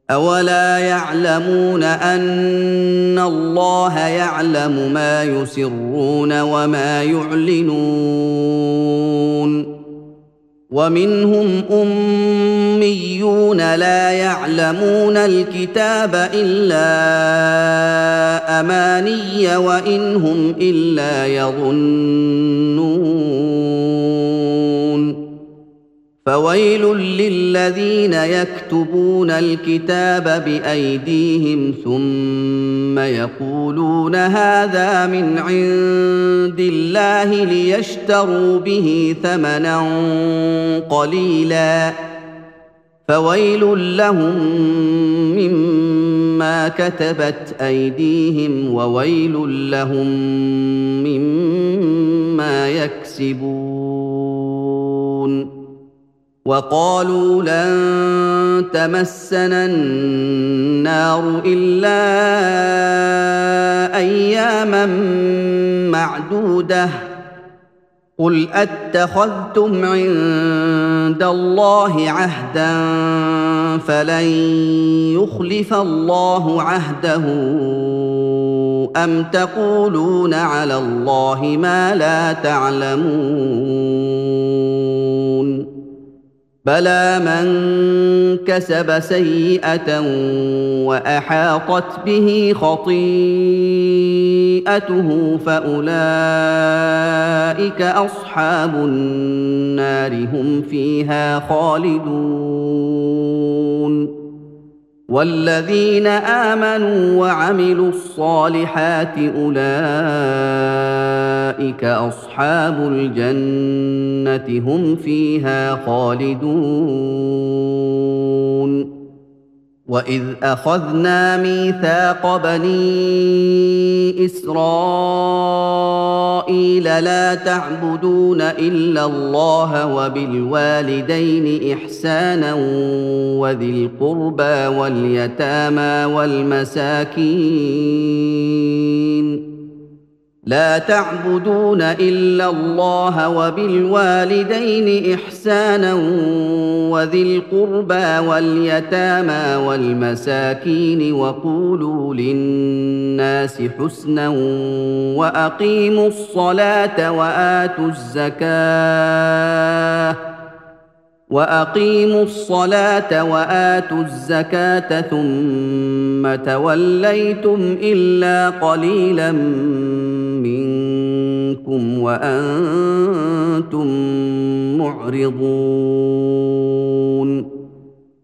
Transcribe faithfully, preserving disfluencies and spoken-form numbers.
أولا يعلمون أن الله يعلم ما يسرون وما يعلنون ومنهم أميون لا يعلمون الكتاب إلا أماني وإن هم إلا يظنون فويل للذين يكتبون الكتاب بأيديهم ثم يقولون هذا من عند الله ليشتروا به ثمنا قليلا فويل لهم مما كتبت أيديهم وويل لهم مما يكسبون وقالوا لن تمسنا النار إلا أياما معدودة قل أتخذتم عند الله عهدا فلن يخلف الله عهده أم تقولون على الله ما لا تعلمون بلى من كسب سيئة وأحاطت به خطيئته فأولئك أصحاب النار هم فيها خالدون والذين آمنوا وعملوا الصالحات أولئك أصحاب الجنة هم فيها خالدون وإذ أخذنا ميثاق بني إسرائيل لا تعبدون إلا الله وبالوالدين إحسانا وذي القربى واليتامى والمساكين لا تعبدون إلا الله وبالوالدين إحسانا وذي القربى واليتامى والمساكين وقولوا للناس حسنا وأقيموا الصلاة وآتوا الزكاة وأقيموا الصلاة وآتوا الزكاة ثم توليتم إلا قليلا منكم وأنتم معرضون